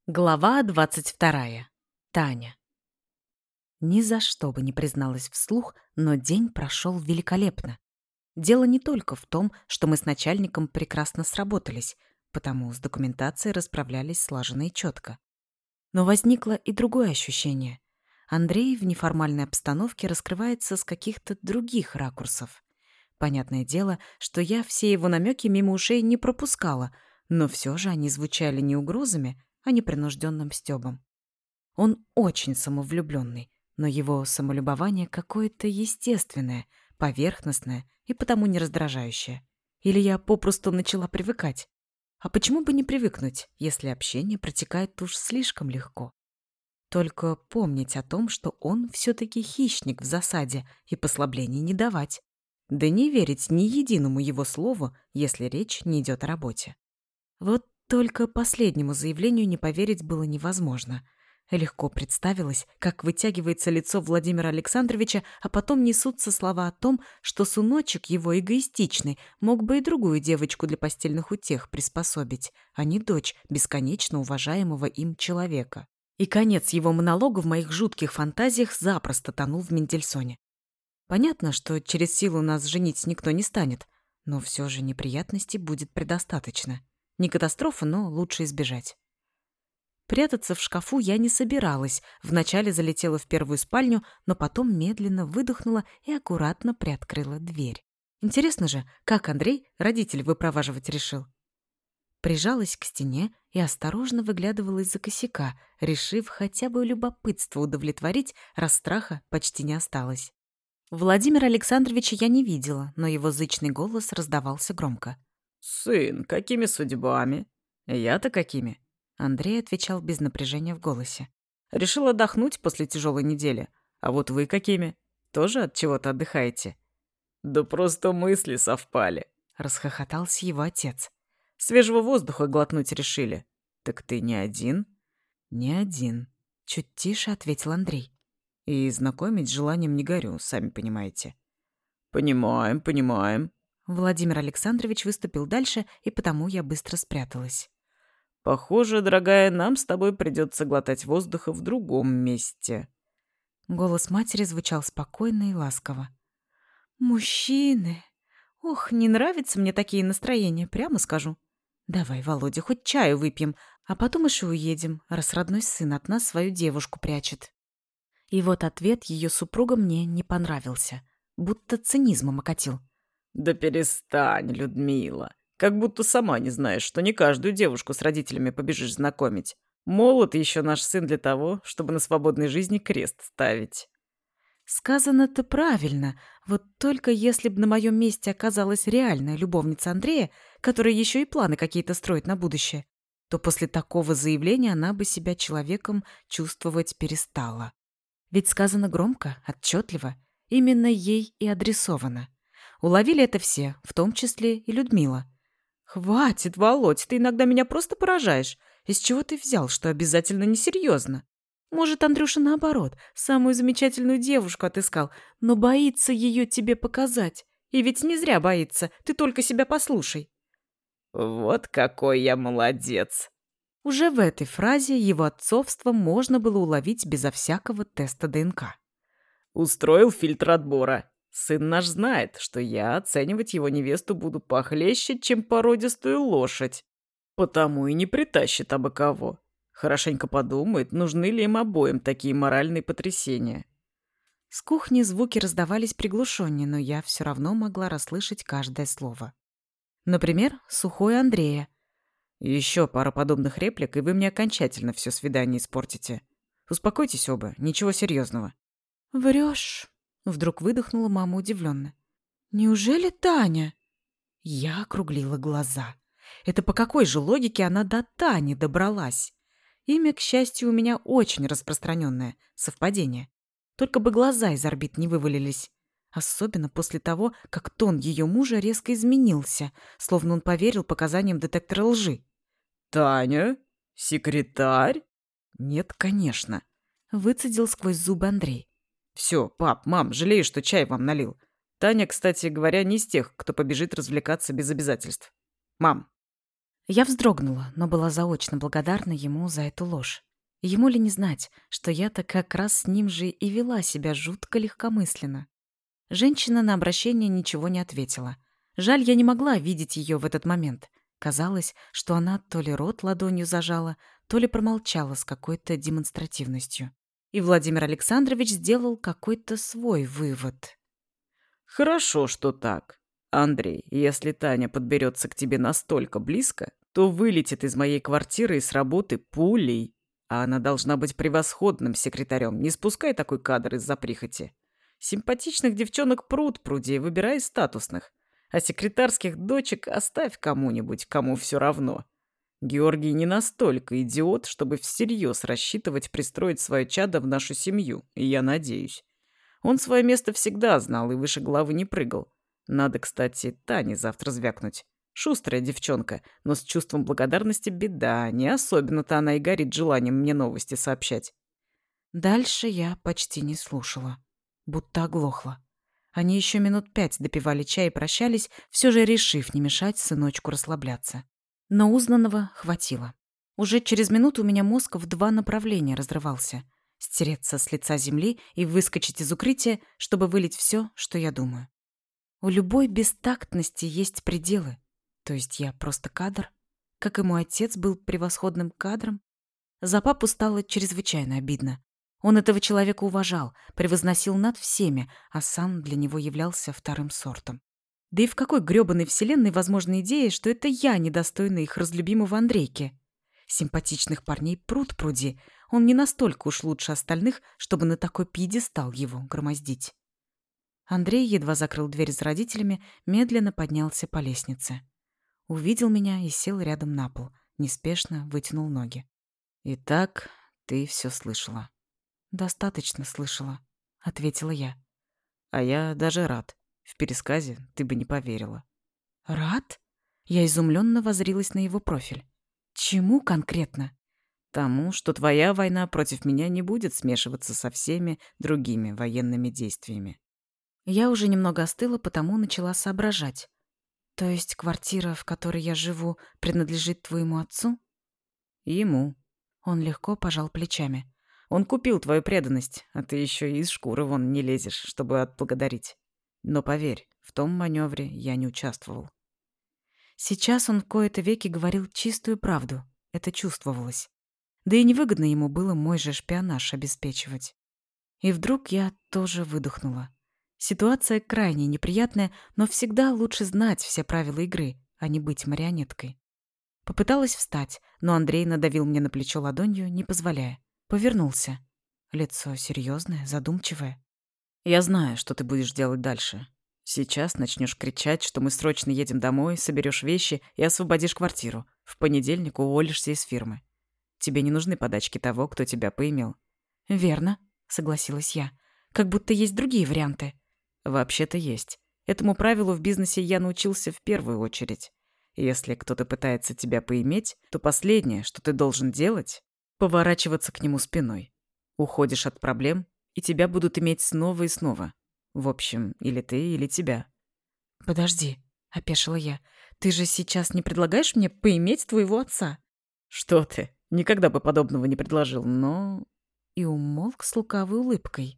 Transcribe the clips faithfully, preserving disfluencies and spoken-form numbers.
Глава двадцать вторая. Таня. Ни за что бы не призналась вслух, но день прошел великолепно. Дело не только в том, что мы с начальником прекрасно сработались, потому с документацией расправлялись слаженно и четко. Но возникло и другое ощущение. Андрей в неформальной обстановке раскрывается с каких-то других ракурсов. Понятное дело, что я все его намеки мимо ушей не пропускала, но все же они звучали не угрозами, а непринужденным стёбом. Он очень самовлюбленный, но его самолюбование какое-то естественное, поверхностное и потому не раздражающее. Или я попросту начала привыкать. А почему бы не привыкнуть, если общение протекает уж слишком легко? Только помнить о том, что он все-таки хищник в засаде, и послаблений не давать. Да не верить ни единому его слову, если речь не идет о работе. Вот только последнему заявлению не поверить было невозможно. Легко представилось, как вытягивается лицо Владимира Александровича, а потом несутся слова о том, что сыночек его эгоистичный мог бы и другую девочку для постельных утех приспособить, а не дочь бесконечно уважаемого им человека. И конец его монолога в моих жутких фантазиях запросто тонул в Мендельсоне. Понятно, что через силу нас женить никто не станет, но все же неприятностей будет предостаточно. Не катастрофа, но лучше избежать. Прятаться в шкафу я не собиралась. Вначале залетела в первую спальню, но потом медленно выдохнула и аккуратно приоткрыла дверь. Интересно же, как Андрей родителей выпроваживать решил. Прижалась к стене и осторожно выглядывала из-за косяка, решив хотя бы любопытство удовлетворить, раз страха почти не осталось. Владимира Александровича я не видела, но его зычный голос раздавался громко. «Сын, какими судьбами?» «Я-то какими?» Андрей отвечал без напряжения в голосе. «Решил отдохнуть после тяжелой недели. А вот вы какими? Тоже от чего-то отдыхаете?» «Да просто мысли совпали», — расхохотался его отец. «Свежего воздуха глотнуть решили. Так ты не один?» «Не один», — чуть тише ответил Андрей. «И знакомить желанием не горю, сами понимаете». «Понимаем, понимаем». Владимир Александрович выступил дальше, и потому я быстро спряталась. «Похоже, дорогая, нам с тобой придется глотать воздуха в другом месте». Голос матери звучал спокойно и ласково. «Мужчины! Ох, не нравятся мне такие настроения, прямо скажу. Давай, Володя, хоть чаю выпьем, а потом уж и уедем, раз родной сын от нас свою девушку прячет». И вот ответ ее супруга мне не понравился, будто цинизмом окатил. «Да перестань, Людмила. Как будто сама не знаешь, что не каждую девушку с родителями побежишь знакомить. Молод еще наш сын для того, чтобы на свободной жизни крест ставить». Сказано-то правильно, вот только если бы на моем месте оказалась реальная любовница Андрея, которая еще и планы какие-то строит на будущее, то после такого заявления она бы себя человеком чувствовать перестала. Ведь сказано громко, отчетливо, именно ей и адресовано. Уловили это все, в том числе и Людмила. «Хватит, Володь, ты иногда меня просто поражаешь. Из чего ты взял, что обязательно несерьезно? Может, Андрюша наоборот, самую замечательную девушку отыскал, но боится ее тебе показать. И ведь не зря боится, ты только себя послушай». «Вот какой я молодец!» Уже в этой фразе его отцовство можно было уловить безо всякого теста ДНК. «Устроил фильтр отбора. Сын наш знает, что я оценивать его невесту буду похлеще, чем породистую лошадь. Потому и не притащит абы кого. Хорошенько подумает, нужны ли им обоим такие моральные потрясения». С кухни звуки раздавались приглушеннее, но я все равно могла расслышать каждое слово. Например, сухой Андрея. «Еще пара подобных реплик, и вы мне окончательно все свидание испортите. Успокойтесь оба, ничего серьезного». «Врешь», — вдруг выдохнула мама удивленно. «Неужели Таня?» Я округлила глаза. Это по какой же логике она до Тани добралась? Имя, к счастью, у меня очень распространенное. Совпадение. Только бы глаза из орбит не вывалились. Особенно после того, как тон ее мужа резко изменился, словно он поверил показаниям детектора лжи. «Таня? Секретарь?» «Нет, конечно», — выцедил сквозь зубы Андрей. «Все, пап, мам, жалею, что чай вам налил. Таня, кстати говоря, не из тех, кто побежит развлекаться без обязательств. Мам». Я вздрогнула, но была заочно благодарна ему за эту ложь. Ему ли не знать, что я-то как раз с ним же и вела себя жутко легкомысленно. Женщина на обращение ничего не ответила. Жаль, я не могла видеть ее в этот момент. Казалось, что она то ли рот ладонью зажала, то ли промолчала с какой-то демонстративностью. И Владимир Александрович сделал какой-то свой вывод. Хорошо, что так. Андрей, если Таня подберется к тебе настолько близко, то вылетит из моей квартиры и с работы пулей. А она должна быть превосходным секретарем. Не спускай такой кадр из-за прихоти. Симпатичных девчонок пруд пруди, выбирай из статусных. А секретарских дочек оставь кому-нибудь, кому все равно. Георгий не настолько идиот, чтобы всерьез рассчитывать пристроить свое чадо в нашу семью, и я надеюсь. Он свое место всегда знал и выше головы не прыгал. Надо, кстати, Тане завтра звякнуть. Шустрая девчонка, но с чувством благодарности беда. Не особенно-то она и горит желанием мне новости сообщать. Дальше я почти не слушала. Будто оглохла. Они еще минут пять допивали чай и прощались, все же решив не мешать сыночку расслабляться. Но узнанного хватило. Уже через минуту у меня мозг в два направления разрывался. Стереться с лица земли и выскочить из укрытия, чтобы вылить все, что я думаю. У любой бестактности есть пределы. То есть я просто кадр? Как и мой отец был превосходным кадром? За папу стало чрезвычайно обидно. Он этого человека уважал, превозносил над всеми, а сам для него являлся вторым сортом. Да и в какой грёбаной вселенной возможна идея, что это я недостойна их разлюбимого Андрейки? Симпатичных парней пруд пруди, он не настолько уж лучше остальных, чтобы на такой пьедестал его громоздить. Андрей едва закрыл дверь за родителями, медленно поднялся по лестнице. Увидел меня и сел рядом на пол, неспешно вытянул ноги. «Итак, ты все слышала». «Достаточно слышала», — ответила я. «А я даже рад. В пересказе ты бы не поверила». «Рад?» Я изумленно воззрилась на его профиль. «Чему конкретно?» «Тому, что твоя война против меня не будет смешиваться со всеми другими военными действиями». Я уже немного остыла, потому начала соображать. «То есть квартира, в которой я живу, принадлежит твоему отцу?» «Ему». Он легко пожал плечами. Он купил твою преданность, а ты еще и из шкуры вон не лезешь, чтобы отблагодарить. Но поверь, в том маневре я не участвовал». Сейчас он в кои-то веки говорил чистую правду. Это чувствовалось. Да и невыгодно ему было мой же шпионаж обеспечивать. И вдруг я тоже выдохнула. Ситуация крайне неприятная, но всегда лучше знать все правила игры, а не быть марионеткой. Попыталась встать, но Андрей надавил мне на плечо ладонью, не позволяя. Повернулся. Лицо серьезное, задумчивое. «Я знаю, что ты будешь делать дальше. Сейчас начнешь кричать, что мы срочно едем домой, соберешь вещи и освободишь квартиру. В понедельник уволишься из фирмы. Тебе не нужны подачки того, кто тебя поимел». «Верно», — согласилась я. «Как будто есть другие варианты». «Вообще-то есть. Этому правилу в бизнесе я научился в первую очередь. Если кто-то пытается тебя поиметь, то последнее, что ты должен делать, поворачиваться к нему спиной. Уходишь от проблем, и тебя будут иметь снова и снова. В общем, или ты, или тебя». «Подожди», — опешила я. «Ты же сейчас не предлагаешь мне поиметь твоего отца?» «Что ты? Никогда бы подобного не предложил, но...» И умолк с лукавой улыбкой.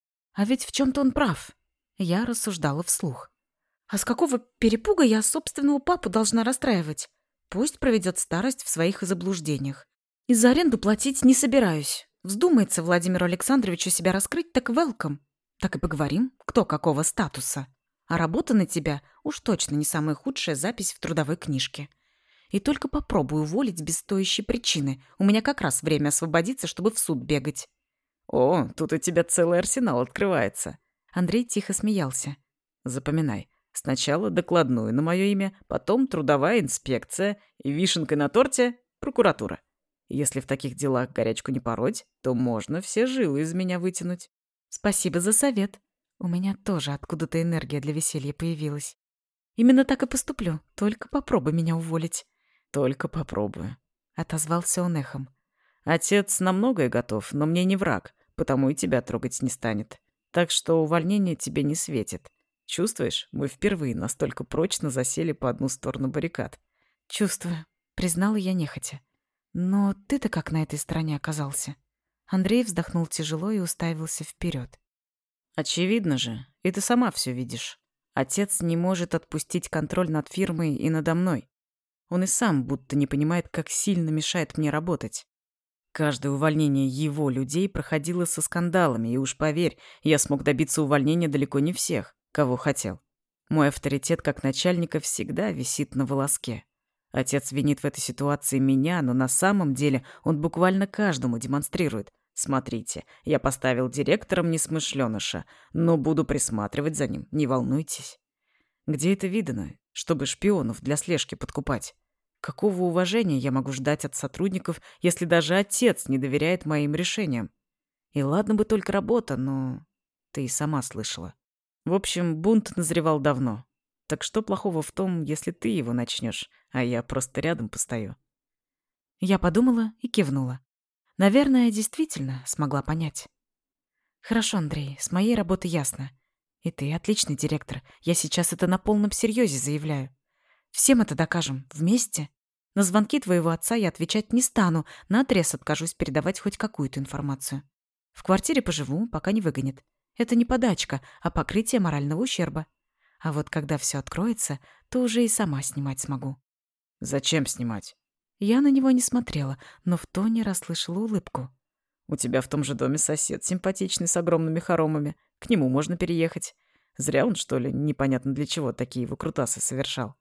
А ведь в чем-то он прав. Я рассуждала вслух. А с какого перепуга я собственного папу должна расстраивать? Пусть проведет старость в своих заблуждениях. И за аренду платить не собираюсь. Вздумается Владимиру Александровичу себя раскрыть, так велком. Так и поговорим, кто какого статуса. А работа на тебя уж точно не самая худшая запись в трудовой книжке. И только попробую уволить без стоящей причины. У меня как раз время освободиться, чтобы в суд бегать. «О, тут у тебя целый арсенал открывается». Андрей тихо смеялся. «Запоминай. Сначала докладную на мое имя, потом трудовая инспекция и вишенкой на торте — прокуратура. Если в таких делах горячку не пороть, то можно все жилы из меня вытянуть». «Спасибо за совет. У меня тоже откуда-то энергия для веселья появилась. Именно так и поступлю. Только попробуй меня уволить». «Только попробую», — отозвался он эхом. «Отец на многое готов, но мне не враг, потому и тебя трогать не станет. Так что увольнение тебе не светит. Чувствуешь, мы впервые настолько прочно засели по одну сторону баррикад». «Чувствую. Признала я нехотя. Но ты-то как на этой стороне оказался? Андрей вздохнул тяжело и уставился вперед. Очевидно же, и ты сама все видишь. Отец не может отпустить контроль над фирмой и надо мной. Он и сам будто не понимает, как сильно мешает мне работать. Каждое увольнение его людей проходило со скандалами, и уж поверь, я смог добиться увольнения далеко не всех, кого хотел. Мой авторитет как начальника всегда висит на волоске. Отец винит в этой ситуации меня, но на самом деле он буквально каждому демонстрирует. Смотрите, я поставил директором несмышленыша, но буду присматривать за ним, не волнуйтесь. Где это видано, чтобы шпионов для слежки подкупать? Какого уважения я могу ждать от сотрудников, если даже отец не доверяет моим решениям? И ладно бы только работа, но ты и сама слышала. В общем, бунт назревал давно. Так что плохого в том, если ты его начнешь, а я просто рядом постою? Я подумала и кивнула. Наверное, действительно смогла понять. Хорошо, Андрей, с моей работы ясно. И ты отличный директор. Я сейчас это на полном серьезе заявляю. Всем это докажем. Вместе. На звонки твоего отца я отвечать не стану, наотрез откажусь передавать хоть какую-то информацию. В квартире поживу, пока не выгонят. Это не подачка, а покрытие морального ущерба. А вот когда все откроется, то уже и сама снимать смогу. Зачем снимать? Я на него не смотрела, но в тоне расслышала улыбку. У тебя в том же доме сосед симпатичный с огромными хоромами. К нему можно переехать. Зря он, что ли, непонятно для чего такие выкрутасы совершал.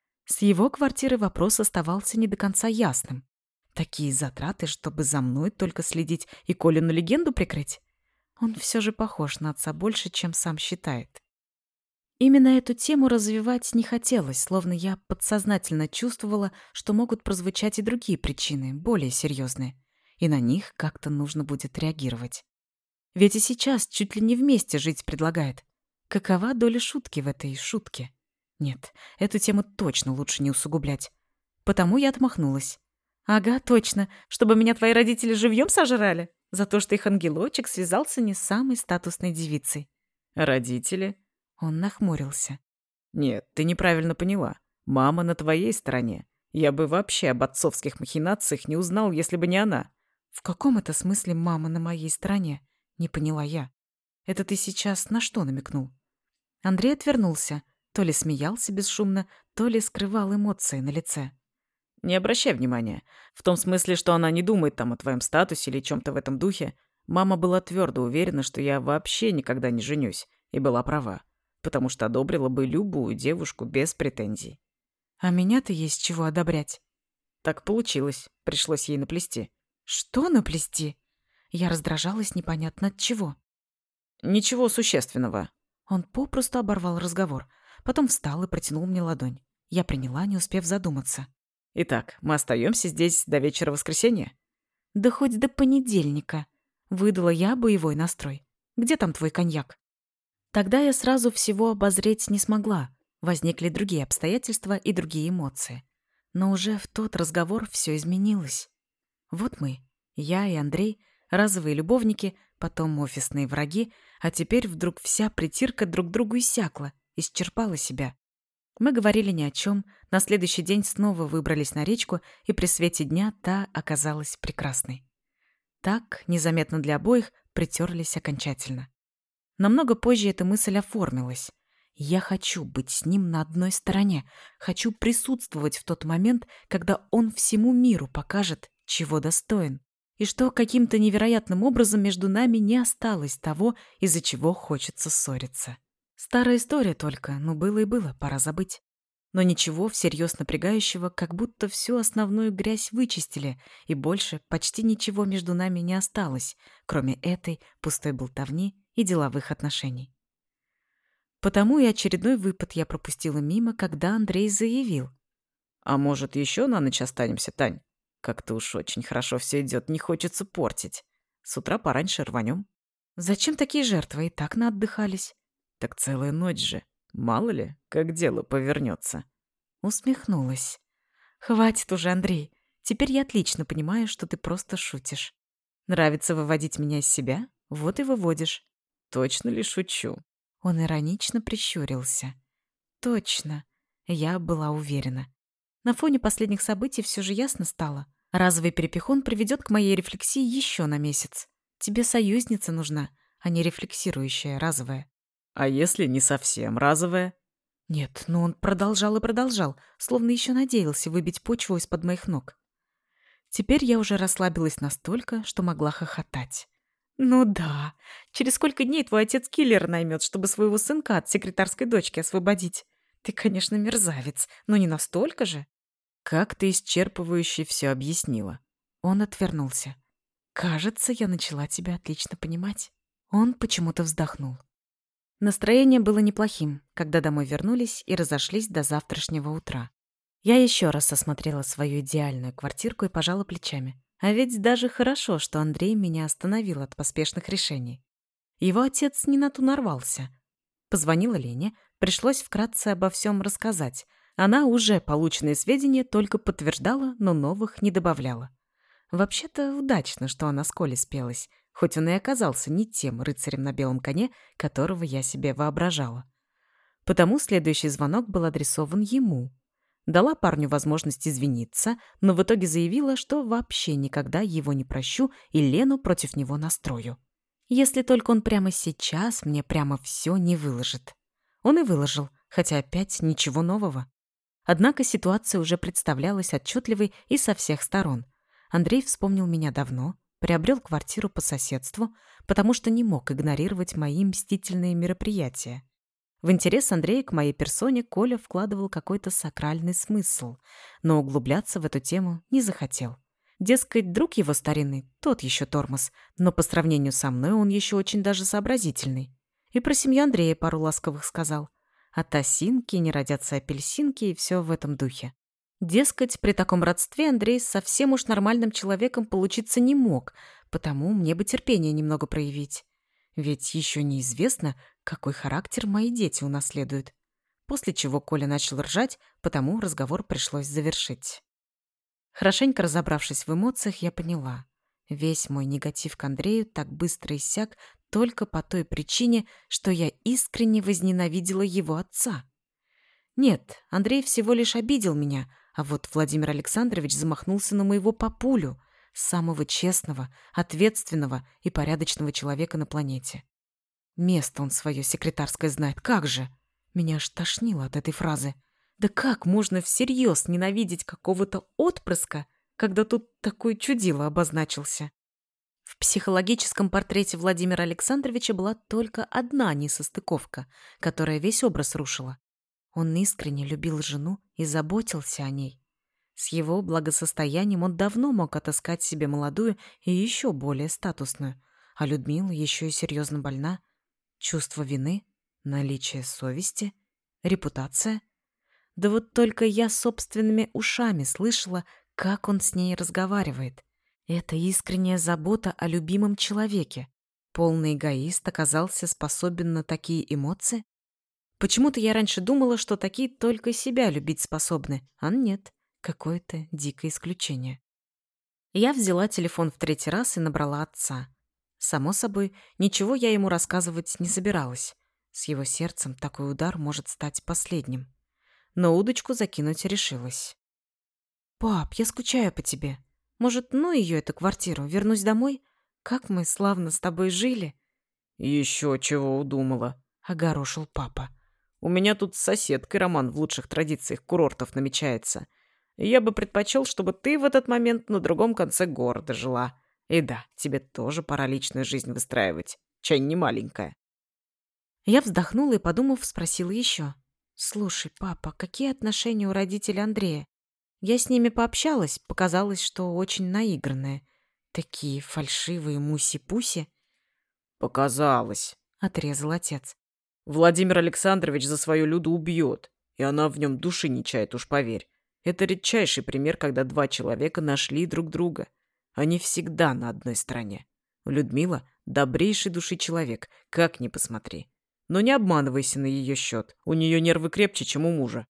С его квартиры вопрос оставался не до конца ясным. Такие затраты, чтобы за мной только следить и Колину легенду прикрыть? Он все же похож на отца больше, чем сам считает. Именно эту тему развивать не хотелось, словно я подсознательно чувствовала, что могут прозвучать и другие причины, более серьезные, и на них как-то нужно будет реагировать. Ведь и сейчас чуть ли не вместе жить предлагает. Какова доля шутки в этой шутке? Нет, эту тему точно лучше не усугублять. Потому я отмахнулась. Ага, точно, чтобы меня твои родители живьем сожрали? За то, что их ангелочек связался не с самой статусной девицей. Родители? Он нахмурился. Нет, ты неправильно поняла. Мама на твоей стороне. Я бы вообще об отцовских махинациях не узнал, если бы не она. В каком это смысле мама на моей стороне? Не поняла я. Это ты сейчас на что намекнул? Андрей отвернулся. То ли смеялся бесшумно, то ли скрывал эмоции на лице. Не обращай внимания. В том смысле, что она не думает там о твоем статусе или чем-то в этом духе. Мама была твердо уверена, что я вообще никогда не женюсь, и была права, потому что одобрила бы любую девушку без претензий. А меня-то есть чего одобрять. Так получилось, пришлось ей наплести. Что наплести? Я раздражалась непонятно от чего. Ничего существенного. Он попросту оборвал разговор, потом встал и протянул мне ладонь. Я приняла, не успев задуматься. Итак, мы остаемся здесь до вечера воскресенья? Да хоть до понедельника. Выдала я боевой настрой. Где там твой коньяк? Тогда я сразу всего обозреть не смогла. Возникли другие обстоятельства и другие эмоции. Но уже в тот разговор все изменилось. Вот мы, я и Андрей, разовые любовники, потом офисные враги, а теперь вдруг вся притирка друг к другу иссякла, исчерпала себя. Мы говорили ни о чем, на следующий день снова выбрались на речку, и при свете дня та оказалась прекрасной. Так, незаметно для обоих, притерлись окончательно. Намного позже эта мысль оформилась. Я хочу быть с ним на одной стороне, хочу присутствовать в тот момент, когда он всему миру покажет, чего достоин, и что каким-то невероятным образом между нами не осталось того, из-за чего хочется ссориться. Старая история только, ну было и было, пора забыть. Но ничего всерьез напрягающего, как будто всю основную грязь вычистили, и больше почти ничего между нами не осталось, кроме этой пустой болтовни и деловых отношений. Потому и очередной выпад я пропустила мимо, когда Андрей заявил. «А может, еще на ночь останемся, Тань? Как-то уж очень хорошо все идет, не хочется портить. С утра пораньше рванем». «Зачем такие жертвы? И так наотдыхались». «Так целая ночь же. Мало ли, как дело повернется». Усмехнулась. «Хватит уже, Андрей. Теперь я отлично понимаю, что ты просто шутишь. Нравится выводить меня из себя? Вот и выводишь». «Точно ли шучу?» Он иронично прищурился. «Точно». Я была уверена. На фоне последних событий все же ясно стало. Разовый перепихон приведет к моей рефлексии еще на месяц. Тебе союзница нужна, а не рефлексирующая разовая. А если не совсем разовая? Нет, но он продолжал и продолжал, словно еще надеялся выбить почву из-под моих ног. Теперь я уже расслабилась настолько, что могла хохотать. Ну да, через сколько дней твой отец киллера наймет, чтобы своего сынка от секретарской дочки освободить? Ты, конечно, мерзавец, но не настолько же. Как ты исчерпывающе все объяснила. Он отвернулся. Кажется, я начала тебя отлично понимать. Он почему-то вздохнул. Настроение было неплохим, когда домой вернулись и разошлись до завтрашнего утра. Я еще раз осмотрела свою идеальную квартирку и пожала плечами. А ведь даже хорошо, что Андрей меня остановил от поспешных решений. Его отец не на ту нарвался. Позвонила Лене, пришлось вкратце обо всем рассказать. Она уже полученные сведения только подтверждала, но новых не добавляла. Вообще-то удачно, что она с Колей спелась, хоть он и оказался не тем рыцарем на белом коне, которого я себе воображала. Потому следующий звонок был адресован ему. Дала парню возможность извиниться, но в итоге заявила, что вообще никогда его не прощу и Лену против него настрою. Если только он прямо сейчас мне прямо все не выложит. Он и выложил, хотя опять ничего нового. Однако ситуация уже представлялась отчетливой и со всех сторон. Андрей вспомнил меня давно, приобрел квартиру по соседству, потому что не мог игнорировать мои мстительные мероприятия. В интерес Андрея к моей персоне Коля вкладывал какой-то сакральный смысл, но углубляться в эту тему не захотел. Дескать, друг его старинный, тот еще тормоз, но по сравнению со мной он еще очень даже сообразительный. И про семью Андрея пару ласковых сказал. От осинки не родятся апельсинки и все в этом духе. Дескать, при таком родстве Андрей с совсем уж нормальным человеком получиться не мог, потому мне бы терпение немного проявить. Ведь еще неизвестно, какой характер мои дети унаследуют. После чего Коля начал ржать, потому разговор пришлось завершить. Хорошенько разобравшись в эмоциях, я поняла. Весь мой негатив к Андрею так быстро иссяк только по той причине, что я искренне возненавидела его отца. Нет, Андрей всего лишь обидел меня, а вот Владимир Александрович замахнулся на моего папулю, самого честного, ответственного и порядочного человека на планете. Место он свое секретарское знает, как же! Меня аж тошнило от этой фразы. Да как можно всерьез ненавидеть какого-то отпрыска, когда тут такой чудило обозначился? В психологическом портрете Владимира Александровича была только одна несостыковка, которая весь образ рушила. Он искренне любил жену и заботился о ней. С его благосостоянием он давно мог отыскать себе молодую и еще более статусную, а Людмила еще и серьезно больна. Чувство вины, наличие совести, репутация. Да вот только я собственными ушами слышала, как он с ней разговаривает. Это искренняя забота о любимом человеке. Полный эгоист оказался способен на такие эмоции? Почему-то я раньше думала, что такие только себя любить способны, а нет, какое-то дикое исключение. Я взяла телефон в третий раз и набрала отца. Само собой, ничего я ему рассказывать не собиралась. С его сердцем такой удар может стать последним. Но удочку закинуть решилась. «Пап, я скучаю по тебе. Может, ну ее эту квартиру, вернусь домой? Как мы славно с тобой жили!» Еще чего удумала. — огорошил папа. У меня тут с соседкой роман в лучших традициях курортов намечается. Я бы предпочел, чтобы ты в этот момент на другом конце города жила. И да, тебе тоже пора личную жизнь выстраивать. Чай не маленькая. Я вздохнула и, подумав, спросила еще. «Слушай, папа, какие отношения у родителей Андрея? Я с ними пообщалась, показалось, что очень наигранные. Такие фальшивые муси-пуси». «Показалось», — отрезал отец. «Владимир Александрович за свою Люду убьет, и она в нем души не чает, уж поверь. Это редчайший пример, когда два человека нашли друг друга. Они всегда на одной стороне. Людмила — добрейший души человек, как ни посмотри. Но не обманывайся на ее счет, у нее нервы крепче, чем у мужа».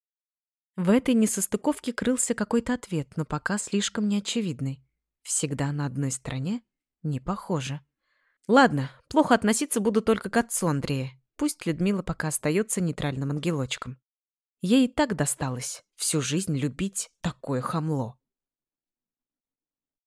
В этой несостыковке крылся какой-то ответ, но пока слишком неочевидный. Всегда на одной стороне? Не похоже. Ладно, плохо относиться буду только к отцу Андрея. Пусть Людмила пока остается нейтральным ангелочком. Ей и так досталось всю жизнь любить такое хамло.